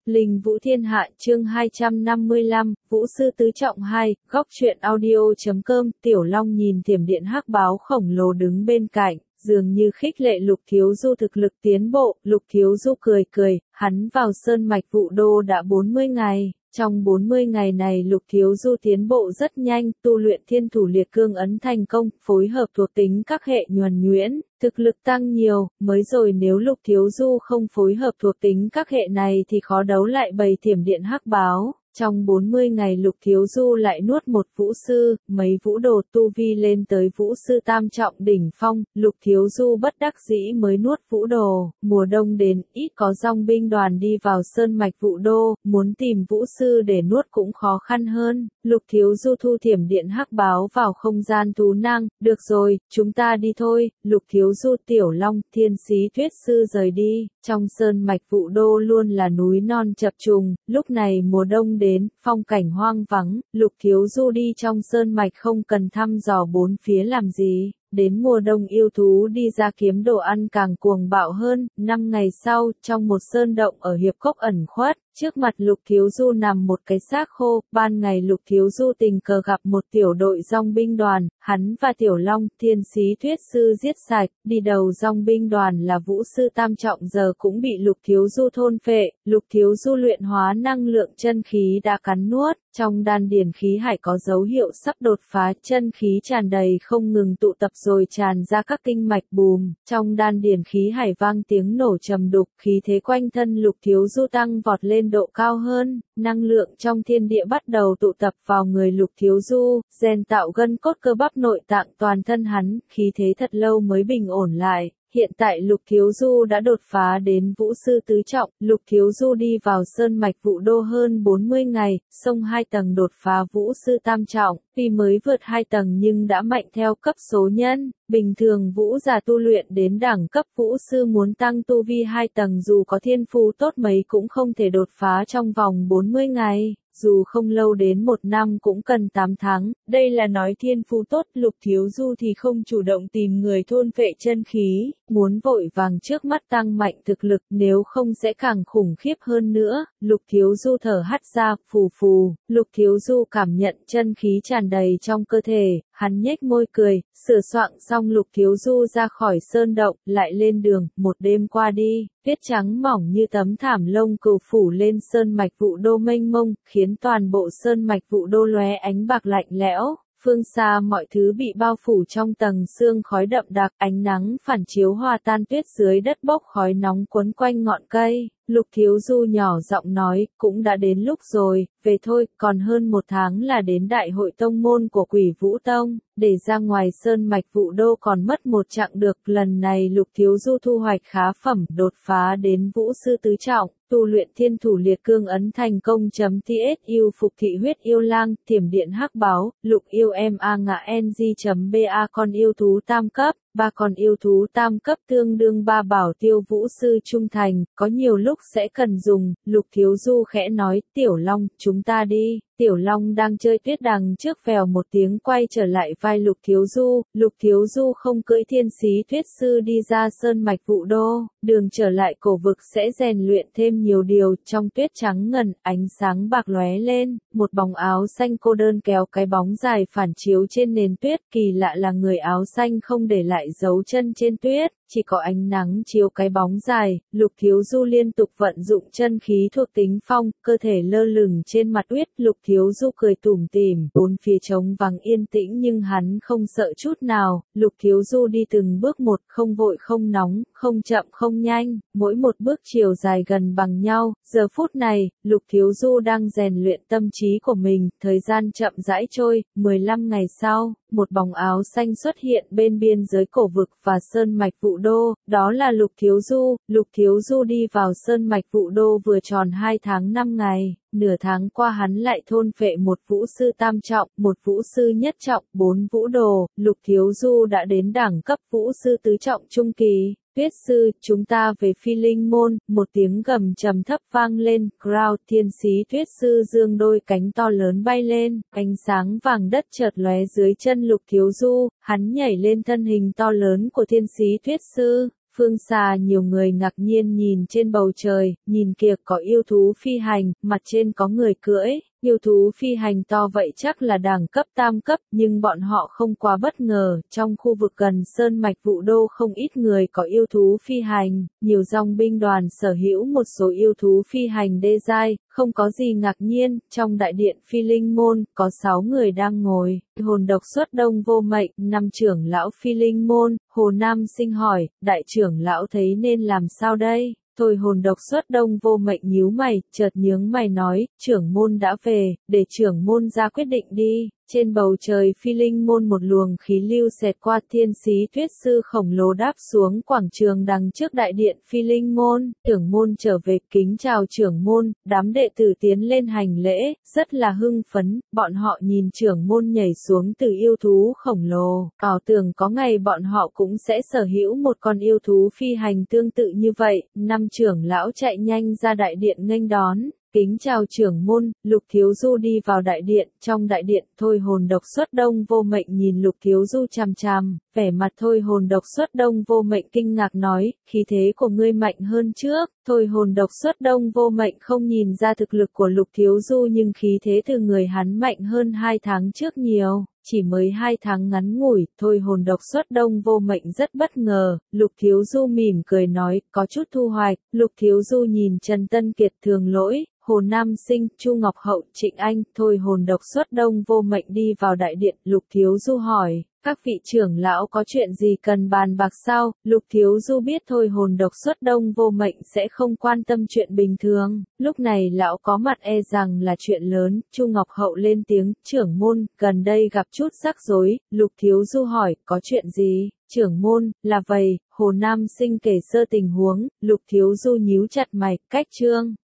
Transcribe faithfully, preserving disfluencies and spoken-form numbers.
Linh Vũ Thiên Hạ chương hai trăm năm mươi lăm, Vũ Sư Tứ Trọng hai, góc truyện audio.com, Tiểu Long nhìn thiểm điện hắc báo khổng lồ đứng bên cạnh, dường như khích lệ Lục Thiếu Du thực lực tiến bộ. Lục Thiếu Du cười cười, hắn vào Sơn Mạch Vũ Đô đã bốn mươi ngày. Trong bốn mươi ngày này Lục Thiếu Du tiến bộ rất nhanh, tu luyện Thiên Thủ Liệt Cương ấn thành công, phối hợp thuộc tính các hệ nhuần nhuyễn, thực lực tăng nhiều. Mới rồi nếu Lục Thiếu Du không phối hợp thuộc tính các hệ này thì khó đấu lại bầy thiểm điện hắc báo. Trong bốn mươi ngày Lục Thiếu Du lại nuốt một vũ sư, mấy vũ đồ tu vi lên tới vũ sư tam trọng đỉnh phong. Lục Thiếu Du bất đắc dĩ mới nuốt vũ đồ. Mùa đông đến, ít có dòng binh đoàn đi vào Sơn Mạch Vũ Đô, muốn tìm vũ sư để nuốt cũng khó khăn hơn. Lục Thiếu Du thu thiểm điện hắc báo vào không gian thú năng. Được rồi, chúng ta đi thôi. Lục Thiếu Du, Tiểu Long, Thiên Sĩ Thuyết Sư rời đi. Trong Sơn Mạch Vũ Đô luôn là núi non chập trùng, lúc này mùa đông đến, phong cảnh hoang vắng. Lục Thiếu Du đi trong sơn mạch không cần thăm dò bốn phía làm gì. Đến mùa đông yêu thú đi ra kiếm đồ ăn càng cuồng bạo hơn. Năm ngày sau, trong một sơn động ở Hiệp Cốc ẩn khuất, trước mặt Lục Thiếu Du nằm một cái xác khô. Ban ngày Lục Thiếu Du tình cờ gặp một tiểu đội dòng binh đoàn, hắn và Tiểu Long, Thiên Sĩ Thuyết Sư giết sạch. Đi đầu dòng binh đoàn là vũ sư tam trọng giờ cũng bị Lục Thiếu Du thôn phệ. Lục Thiếu Du luyện hóa năng lượng chân khí đã cắn nuốt. Trong đan điền khí hải có dấu hiệu sắp đột phá, chân khí tràn đầy không ngừng tụ tập rồi tràn ra các kinh mạch bùm. Trong đan điền khí hải vang tiếng nổ trầm đục, khí thế quanh thân Lục Thiếu Du tăng vọt lên độ cao hơn. Năng lượng trong thiên địa bắt đầu tụ tập vào người Lục Thiếu Du, rèn tạo gân cốt cơ bắp nội tạng toàn thân hắn, khí thế thật lâu mới bình ổn lại. Hiện tại Lục Thiếu Du đã đột phá đến vũ sư tứ trọng. Lục Thiếu Du đi vào Sơn Mạch Vũ Đô hơn bốn mươi ngày, xông hai tầng đột phá vũ sư tam trọng. Tuy mới vượt hai tầng nhưng đã mạnh theo cấp số nhân. Bình thường vũ giả tu luyện đến đẳng cấp vũ sư muốn tăng tu vi hai tầng dù có thiên phú tốt mấy cũng không thể đột phá trong vòng bốn mươi ngày. Dù không lâu đến một năm cũng cần tám tháng, đây là nói thiên phú tốt. Lục Thiếu Du thì không chủ động tìm người thôn phệ chân khí, muốn vội vàng trước mắt tăng mạnh thực lực nếu không sẽ càng khủng khiếp hơn nữa. Lục Thiếu Du thở hắt ra, phù phù, Lục Thiếu Du cảm nhận chân khí tràn đầy trong cơ thể, hắn nhếch môi cười, sửa soạn xong Lục Thiếu Du ra khỏi sơn động, lại lên đường. Một đêm qua đi, tuyết trắng mỏng như tấm thảm lông cừu phủ lên Sơn Mạch Vũ Đô mênh mông, khiến toàn bộ Sơn Mạch Vũ Đô lóe ánh bạc lạnh lẽo. Phương xa mọi thứ bị bao phủ trong tầng sương khói đậm đặc, ánh nắng phản chiếu hòa tan tuyết dưới đất bốc khói nóng quấn quanh ngọn cây. Lục Thiếu Du nhỏ giọng nói, cũng đã đến lúc rồi, về thôi, còn hơn một tháng là đến đại hội tông môn của Quỷ Vũ Tông, để ra ngoài Sơn Mạch Vũ Đô còn mất một chặng được. Lần này Lục Thiếu Du thu hoạch khá phẩm, đột phá đến vũ sư tứ trọng, tu luyện Thiên Thủ Liệt Cương ấn thành công. Tsu phục thị huyết yêu lang, thiểm điện hắc báo, lục yêu ma ngạ ng.ba con yêu thú tam cấp. Ba con yêu thú tam cấp tương đương ba bảo tiêu vũ sư trung thành, có nhiều lúc sẽ cần dùng. Lục Thiếu Du khẽ nói, Tiểu Long, chúng ta đi. Tiểu Long đang chơi tuyết đằng trước vèo một tiếng quay trở lại vai Lục Thiếu Du. Lục Thiếu Du không cưỡi Thiên Sĩ Thuyết Sư đi ra Sơn Mạch Vũ Đô, đường trở lại cổ vực sẽ rèn luyện thêm nhiều điều. Trong tuyết trắng ngần, ánh sáng bạc lóe lên, một bóng áo xanh cô đơn kéo cái bóng dài phản chiếu trên nền tuyết. Kỳ lạ là người áo xanh không để lại dấu chân trên tuyết, chỉ có ánh nắng chiếu cái bóng dài. Lục Thiếu Du liên tục vận dụng chân khí thuộc tính phong, cơ thể lơ lửng trên mặt tuyết. Lục Thiếu Du cười tủm tỉm, bốn phía trống vắng yên tĩnh nhưng hắn không sợ chút nào. Lục Thiếu Du đi từng bước một, không vội không nóng, không chậm không nhanh, mỗi một bước chiều dài gần bằng nhau. Giờ phút này, Lục Thiếu Du đang rèn luyện tâm trí của mình. Thời gian chậm rãi trôi, mười lăm ngày sau, một bóng áo xanh xuất hiện bên biên giới cổ vực và Sơn Mạch Vũ Đô, đó là Lục Thiếu Du. Lục Thiếu Du đi vào Sơn Mạch Vũ Đô vừa tròn hai tháng năm ngày, nửa tháng qua hắn lại thôn phệ một vũ sư tam trọng, một vũ sư nhất trọng, bốn vũ đồ. Lục Thiếu Du đã đến đẳng cấp vũ sư tứ trọng trung kỳ. Tuyết sư, chúng ta về Phi Linh môn. Một tiếng gầm trầm thấp vang lên. Crown, Thiên Sĩ Tuyết Sư dương đôi cánh to lớn bay lên, ánh sáng vàng đất chợt lóe dưới chân Lục Thiếu Du, hắn nhảy lên thân hình to lớn của Thiên Sĩ Tuyết Sư. Phương xa nhiều người ngạc nhiên nhìn trên bầu trời, nhìn kìa có yêu thú phi hành, mặt trên có người cưỡi. Yêu thú phi hành to vậy chắc là đẳng cấp tam cấp, nhưng bọn họ không quá bất ngờ, trong khu vực gần Sơn Mạch Vũ Đô không ít người có yêu thú phi hành, nhiều dòng binh đoàn sở hữu một số yêu thú phi hành đê giai, không có gì ngạc nhiên, trong đại điện Phi Linh Môn, có sáu người đang ngồi, hồn độc xuất đông vô mệnh, năm trưởng lão Phi Linh Môn, Hồ Nam Sinh hỏi, đại trưởng lão thấy nên làm sao đây? Thôi hồn độc xuất đông vô mệnh nhíu mày, chợt nhướng mày nói, trưởng môn đã về, để trưởng môn ra quyết định đi. Trên bầu trời Phi Linh Môn một luồng khí lưu xẹt qua, thiên sĩ tuyết sư khổng lồ đáp xuống quảng trường đằng trước đại điện Phi Linh Môn, trưởng môn trở về, kính chào trưởng môn, đám đệ tử tiến lên hành lễ, rất là hưng phấn, bọn họ nhìn trưởng môn nhảy xuống từ yêu thú khổng lồ, ảo tưởng có ngày bọn họ cũng sẽ sở hữu một con yêu thú phi hành tương tự như vậy, năm trưởng lão chạy nhanh ra đại điện nghênh đón. Kính chào trưởng môn, Lục Thiếu Du đi vào đại điện, trong đại điện, thôi hồn độc xuất đông vô mệnh nhìn Lục Thiếu Du chằm chằm, vẻ mặt thôi hồn độc xuất đông vô mệnh kinh ngạc nói, khí thế của ngươi mạnh hơn trước, thôi hồn độc xuất đông vô mệnh không nhìn ra thực lực của Lục Thiếu Du nhưng khí thế từ người hắn mạnh hơn hai tháng trước nhiều. Chỉ mới hai tháng ngắn ngủi, thôi hồn độc xuất đông vô mệnh rất bất ngờ, Lục Thiếu Du mỉm cười nói, có chút thu hoạch, Lục Thiếu Du nhìn Trần Tân Kiệt Thường Lỗi, Hồ Nam Sinh, Chu Ngọc Hậu, Trịnh Anh, thôi hồn độc xuất đông vô mệnh đi vào đại điện, Lục Thiếu Du hỏi, các vị trưởng lão có chuyện gì cần bàn bạc sao? Lục Thiếu Du biết thôi hồn độc xuất đông vô mệnh sẽ không quan tâm chuyện bình thường, lúc này lão có mặt e rằng là chuyện lớn, Chu Ngọc Hậu lên tiếng, trưởng môn, gần đây gặp chút rắc rối, Lục Thiếu Du hỏi, có chuyện gì? Trưởng môn, là vậy, Hồ Nam Sinh kể sơ tình huống, Lục Thiếu Du nhíu chặt mày, cách trương.